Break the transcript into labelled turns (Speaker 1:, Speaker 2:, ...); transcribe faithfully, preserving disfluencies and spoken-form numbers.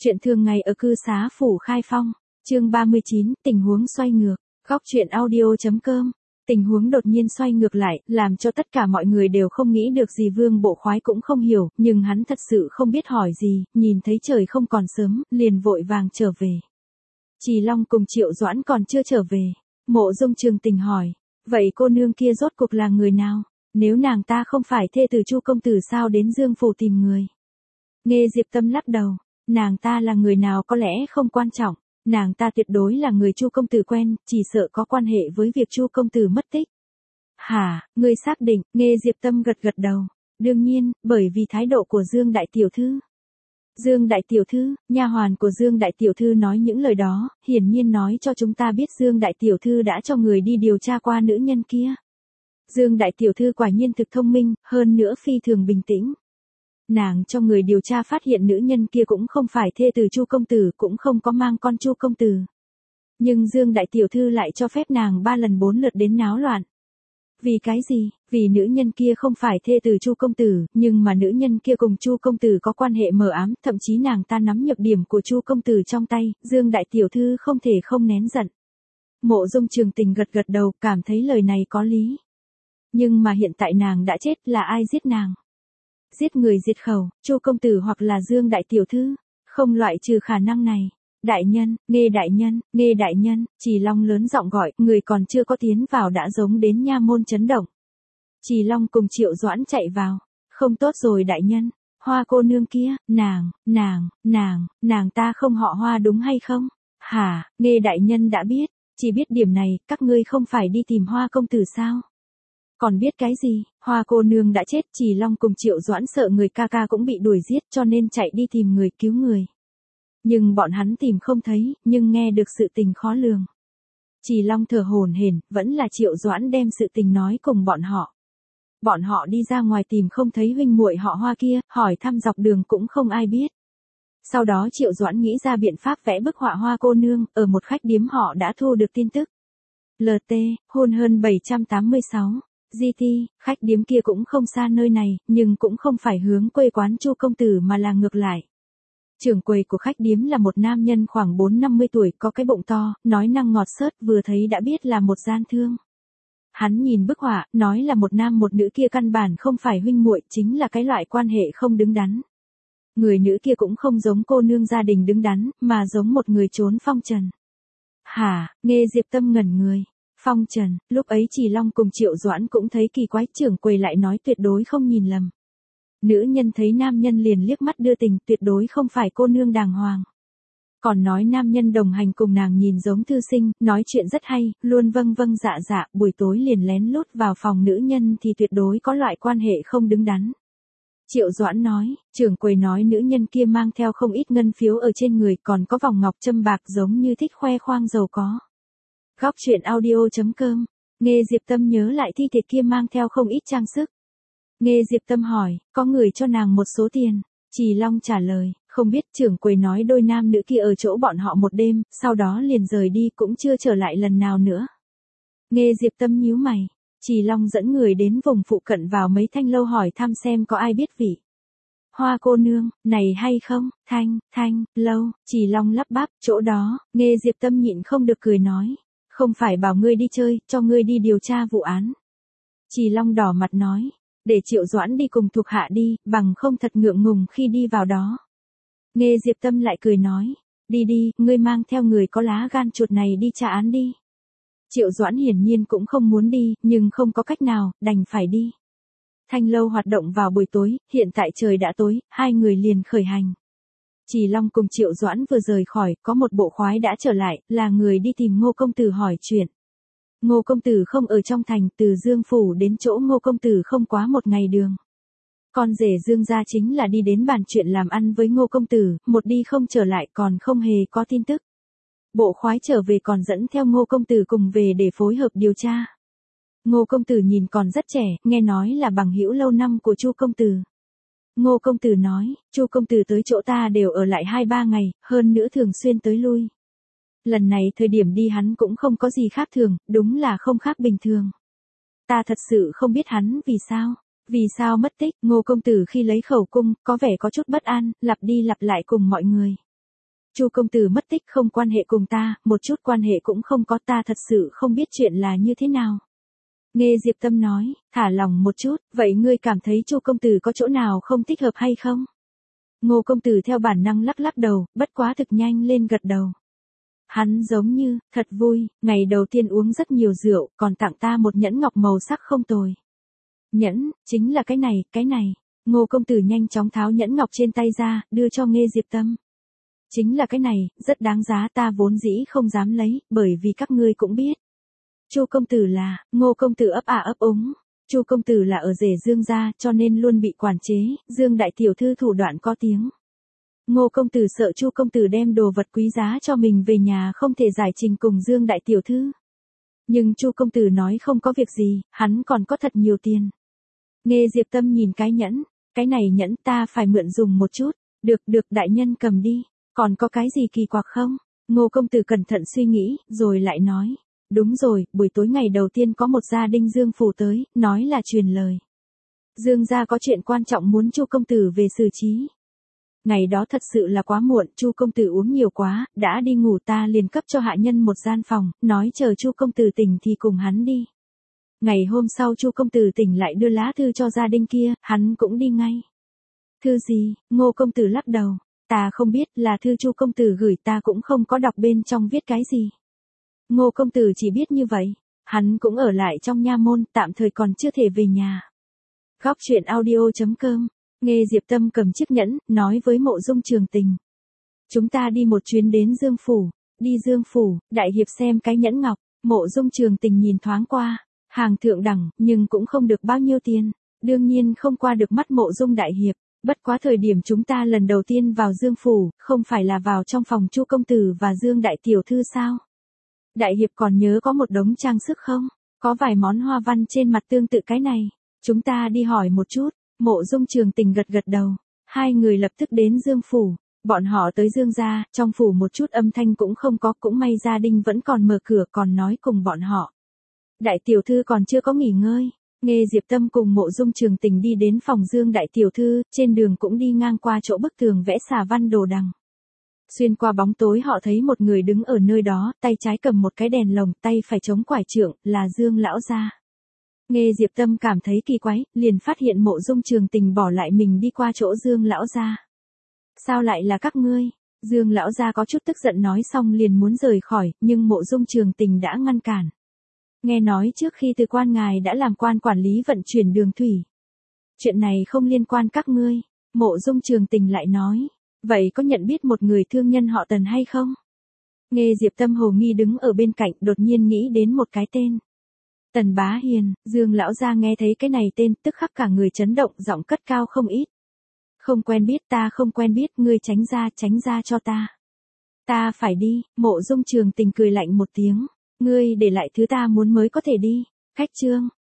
Speaker 1: Chuyện thường ngày ở cư xá phủ Khai Phong, chương ba mươi chín, tình huống xoay ngược, góc chuyện audio.com. Tình huống đột nhiên xoay ngược lại, làm cho tất cả mọi người đều không nghĩ được gì. Vương Bộ Khoái cũng không hiểu, nhưng hắn thật sự không biết hỏi gì, nhìn thấy trời không còn sớm, liền vội vàng trở về. Trì Long cùng Triệu Doãn còn chưa trở về. Mộ Dung Trường Tình hỏi, vậy cô nương kia rốt cuộc là người nào? Nếu nàng ta không phải thê tử Chu công tử sao đến Dương phủ tìm người? Nghe Diệp Tâm lắc đầu, nàng ta là người nào có lẽ không quan trọng, nàng ta tuyệt đối là người Chu công tử quen, chỉ sợ có quan hệ với việc Chu công tử mất tích. Hả, ngươi xác định? Nghe Diệp Tâm gật gật đầu. Đương nhiên, bởi vì thái độ của Dương đại tiểu thư. Dương đại tiểu thư, nha hoàn của Dương đại tiểu thư nói những lời đó, hiển nhiên nói cho chúng ta biết Dương đại tiểu thư đã cho người đi điều tra qua nữ nhân kia. Dương đại tiểu thư quả nhiên thực thông minh, hơn nữa phi thường bình tĩnh. Nàng cho người điều tra phát hiện nữ nhân kia cũng không phải thê tử Chu công tử, cũng không có mang con Chu công tử. Nhưng Dương đại tiểu thư lại cho phép nàng ba lần bốn lượt đến náo loạn. Vì cái gì? Vì nữ nhân kia không phải thê tử Chu công tử, nhưng mà nữ nhân kia cùng Chu công tử có quan hệ mờ ám, thậm chí nàng ta nắm nhược điểm của Chu công tử trong tay, Dương đại tiểu thư không thể không nén giận. Mộ Dung Trường Tình gật gật đầu, cảm thấy lời này có lý. Nhưng mà hiện tại nàng đã chết, là ai giết nàng? Giết người diệt khẩu, Chu công tử hoặc là Dương đại tiểu thư, không loại trừ khả năng này. Đại nhân, nghe đại nhân, nghe đại nhân, Trì Long lớn giọng gọi, người còn chưa có tiến vào đã giống đến nha môn chấn động. Trì Long cùng Triệu Doãn chạy vào, không tốt rồi đại nhân, Hoa cô nương kia, nàng, nàng, nàng, nàng ta không họ Hoa đúng hay không? Hả, nghe đại nhân đã biết, chỉ biết điểm này, các ngươi không phải đi tìm Hoa công tử sao? Còn biết cái gì? Hoa cô nương đã chết, Trì Long cùng Triệu Doãn sợ người ca ca cũng bị đuổi giết cho nên chạy đi tìm người cứu người. Nhưng bọn hắn tìm không thấy, nhưng nghe được sự tình khó lường. Trì Long thở hổn hển, vẫn là Triệu Doãn đem sự tình nói cùng bọn họ. Bọn họ đi ra ngoài tìm không thấy huynh muội họ Hoa kia, hỏi thăm dọc đường cũng không ai biết. Sau đó Triệu Doãn nghĩ ra biện pháp vẽ bức họa Hoa cô nương, ở một khách điếm họ đã thu được tin tức. lờ tê, hôn hơn bảy trăm tám mươi sáu. giê tê, khách điếm kia cũng không xa nơi này, nhưng cũng không phải hướng quê quán Chu công tử mà là ngược lại. Trưởng quầy của khách điếm là một nam nhân khoảng bốn năm mươi tuổi, có cái bụng to, nói năng ngọt xớt, vừa thấy đã biết là một gian thương. Hắn nhìn bức họa, nói là một nam một nữ kia căn bản không phải huynh muội, chính là cái loại quan hệ không đứng đắn. Người nữ kia cũng không giống cô nương gia đình đứng đắn, mà giống một người trốn phong trần. Hả, nghe Diệp Tâm ngẩn người. Phong trần, lúc ấy Trì Long cùng Triệu Doãn cũng thấy kỳ quái, trưởng quầy lại nói tuyệt đối không nhìn lầm. Nữ nhân thấy nam nhân liền liếc mắt đưa tình, tuyệt đối không phải cô nương đàng hoàng. Còn nói nam nhân đồng hành cùng nàng nhìn giống thư sinh, nói chuyện rất hay, luôn vâng vâng dạ dạ, buổi tối liền lén lút vào phòng nữ nhân thì tuyệt đối có loại quan hệ không đứng đắn. Triệu Doãn nói, trưởng quầy nói nữ nhân kia mang theo không ít ngân phiếu ở trên người, còn có vòng ngọc châm bạc giống như thích khoe khoang giàu có. Góc chuyện audio.com, nghe Diệp Tâm nhớ lại thi thể kia mang theo không ít trang sức. Nghe Diệp Tâm hỏi, có người cho nàng một số tiền? Trì Long trả lời, không biết, trưởng quầy nói đôi nam nữ kia ở chỗ bọn họ một đêm, sau đó liền rời đi cũng chưa trở lại lần nào nữa. Nghe Diệp Tâm nhíu mày, Trì Long dẫn người đến vùng phụ cận vào mấy thanh lâu hỏi thăm xem có ai biết vị Hoa cô nương, này hay không? Thanh, thanh, lâu, Trì Long lắp bắp, chỗ đó, nghe Diệp Tâm nhịn không được cười nói, không phải bảo ngươi đi chơi, cho ngươi đi điều tra vụ án. Trì Long đỏ mặt nói, để Triệu Doãn đi cùng thuộc hạ đi, bằng không thật ngượng ngùng khi đi vào đó. Nghe Diệp Tâm lại cười nói, đi đi, ngươi mang theo người có lá gan chuột này đi tra án đi. Triệu Doãn hiển nhiên cũng không muốn đi, nhưng không có cách nào, đành phải đi. Thanh lâu hoạt động vào buổi tối, hiện tại trời đã tối, hai người liền khởi hành. Trì Long cùng Triệu Doãn vừa rời khỏi, có một bộ khoái đã trở lại, là người đi tìm Ngô công tử hỏi chuyện. Ngô công tử không ở trong thành, từ Dương phủ đến chỗ Ngô công tử không quá một ngày đường. Con rể Dương gia chính là đi đến bàn chuyện làm ăn với Ngô công tử, một đi không trở lại, còn không hề có tin tức. Bộ khoái trở về còn dẫn theo Ngô công tử cùng về để phối hợp điều tra. Ngô công tử nhìn còn rất trẻ, nghe nói là bằng hữu lâu năm của Chu công tử. Ngô công tử nói, Chu công tử tới chỗ ta đều ở lại hai ba ngày, hơn nữa thường xuyên tới lui. Lần này thời điểm đi hắn cũng không có gì khác thường, đúng là không khác bình thường. Ta thật sự không biết hắn vì sao, vì sao mất tích. Ngô công tử khi lấy khẩu cung, có vẻ có chút bất an, lặp đi lặp lại cùng mọi người. Chu công tử mất tích không quan hệ cùng ta, một chút quan hệ cũng không có, ta thật sự không biết chuyện là như thế nào. Nghe Diệp Tâm nói, thả lòng một chút, vậy ngươi cảm thấy Chu công tử có chỗ nào không thích hợp hay không? Ngô công tử theo bản năng lắc lắc đầu, bất quá thực nhanh lên gật đầu. Hắn giống như, thật vui, ngày đầu tiên uống rất nhiều rượu, còn tặng ta một nhẫn ngọc màu sắc không tồi. Nhẫn, chính là cái này, cái này. Ngô công tử nhanh chóng tháo nhẫn ngọc trên tay ra, đưa cho Nghe Diệp Tâm. Chính là cái này, rất đáng giá, ta vốn dĩ không dám lấy, bởi vì các ngươi cũng biết. Chu công tử là, Ngô công tử ấp à ấp úng. Chu công tử là ở rể Dương gia, cho nên luôn bị quản chế, Dương đại tiểu thư thủ đoạn có tiếng. Ngô công tử sợ Chu công tử đem đồ vật quý giá cho mình về nhà không thể giải trình cùng Dương đại tiểu thư. Nhưng Chu công tử nói không có việc gì, hắn còn có thật nhiều tiền. Nghe Diệp Tâm nhìn cái nhẫn, cái này nhẫn ta phải mượn dùng một chút, được được đại nhân cầm đi, còn có cái gì kỳ quặc không? Ngô công tử cẩn thận suy nghĩ, rồi lại nói, đúng rồi, buổi tối ngày đầu tiên có một gia đình Dương phủ tới, nói là truyền lời. Dương gia có chuyện quan trọng muốn Chu công tử về xử trí. Ngày đó thật sự là quá muộn, Chu công tử uống nhiều quá, đã đi ngủ, ta liền cấp cho hạ nhân một gian phòng, nói chờ Chu công tử tỉnh thì cùng hắn đi. Ngày hôm sau Chu công tử tỉnh lại đưa lá thư cho gia đình kia, hắn cũng đi ngay. Thư gì? Ngô công tử lắc đầu, ta không biết, là thư Chu công tử gửi, ta cũng không có đọc bên trong viết cái gì. Ngô công tử chỉ biết như vậy, hắn cũng ở lại trong nha môn, tạm thời còn chưa thể về nhà. Góc truyện audio chấm com. Nghe Diệp Tâm cầm chiếc nhẫn, nói với Mộ Dung Trường Tình. Chúng ta đi một chuyến đến Dương Phủ. Đi Dương Phủ, đại hiệp xem cái nhẫn ngọc. Mộ Dung Trường Tình nhìn thoáng qua. Hàng thượng đẳng, nhưng cũng không được bao nhiêu tiền. Đương nhiên không qua được mắt Mộ Dung đại hiệp. Bất quá thời điểm chúng ta lần đầu tiên vào Dương Phủ, không phải là vào trong phòng Chu công tử và Dương đại tiểu thư sao? Đại hiệp còn nhớ có một đống trang sức không? Có vài món hoa văn trên mặt tương tự cái này. Chúng ta đi hỏi một chút. Mộ Dung Trường Tình gật gật đầu. Hai người lập tức đến Dương Phủ. Bọn họ tới Dương gia, trong phủ một chút âm thanh cũng không có, cũng may gia đình vẫn còn mở cửa còn nói cùng bọn họ. Đại tiểu thư còn chưa có nghỉ ngơi. Nghe Diệp Tâm cùng Mộ Dung Trường Tình đi đến phòng Dương đại tiểu thư, trên đường cũng đi ngang qua chỗ bức tường vẽ xà văn đồ đằng. Xuyên qua bóng tối họ thấy một người đứng ở nơi đó, tay trái cầm một cái đèn lồng, tay phải chống quải trượng, là Dương lão gia. Nghe Diệp Tâm cảm thấy kỳ quái, liền phát hiện Mộ Dung Trường Tình bỏ lại mình đi qua chỗ Dương lão gia. Sao lại là các ngươi? Dương lão gia có chút tức giận nói xong liền muốn rời khỏi, nhưng Mộ Dung Trường Tình đã ngăn cản. Nghe nói trước khi từ quan ngài đã làm quan quản lý vận chuyển đường thủy. Chuyện này không liên quan các ngươi. Mộ Dung Trường Tình lại nói, vậy có nhận biết một người thương nhân họ Tần hay không? Nghe Diệp Tâm hồ nghi đứng ở bên cạnh, đột nhiên nghĩ đến một cái tên. Tần Bá Hiền. Dương lão gia nghe thấy cái này tên, tức khắc cả người chấn động, giọng cất cao không ít. Không quen biết, ta không quen biết, ngươi tránh ra, tránh ra cho ta. Ta phải đi. Mộ Dung Trường Tình cười lạnh một tiếng. Ngươi để lại thứ ta muốn mới có thể đi. Khách trương.